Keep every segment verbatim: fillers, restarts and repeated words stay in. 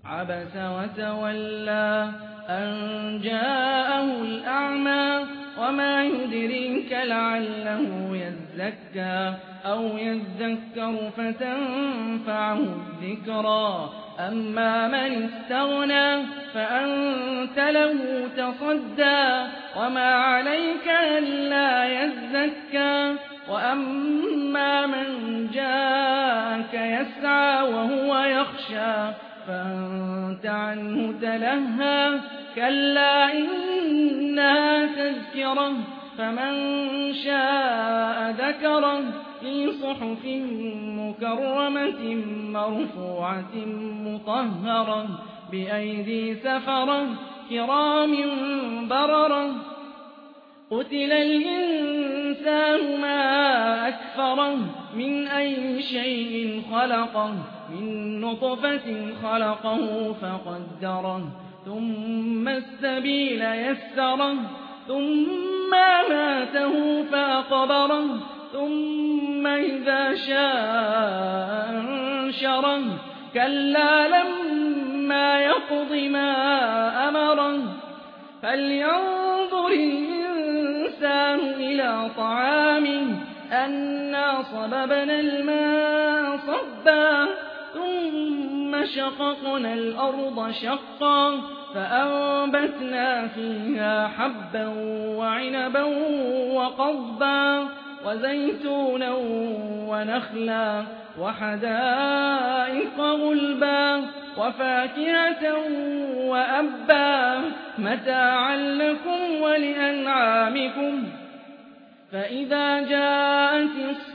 عبس وتولى أن جاءه الأعمى وما يدريك لعله يزكى أو يذكر فتنفعه الذكرى أما من استغنى فأنت له تصدى وما عليك ألا يزكى وأما من جاءك يسعى وهو يخشى فأنت عنه تلهى كلا إنها تذكرة فمن شاء ذكره في صحف مكرمة مرفوعة مطهرة بأيدي سفرة كرام بررة قتل الإنسان ما أكفره من أي شيء خلقه من نطفة خلقه فقدره ثم السبيل يسره ثم ماته فأقبره ثم إذا شاء أنشره كلا لما يقض ما أمره فلينظر الإنسان إلى طعامه أنا صببنا الماء صبا ثم شققنا الأرض شقا فأنبتنا فيها حبا وعنبا وقضبا وزيتونا ونخلا وحدائق غلبا وفاكهة وأبا متاعا لكم ولأنعامكم فإذا جاءت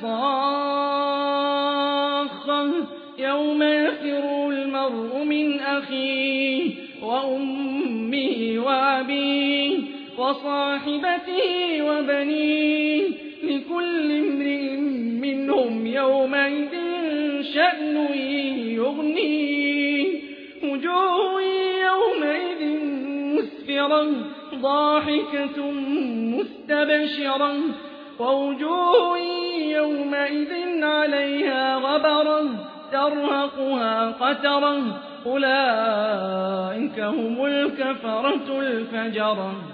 الصاخة يوم يفر المرء من أخيه وأمه وأبيه وصاحبته وبنيه لكل امرئ منهم يومئذ شأن يغنيه وجوه يومئذ مسفرة ضاحكة مستبشرة ووجوه يومئذ عليها غبرة ترهقها قترة أولئك هم الكفرة الفجرة.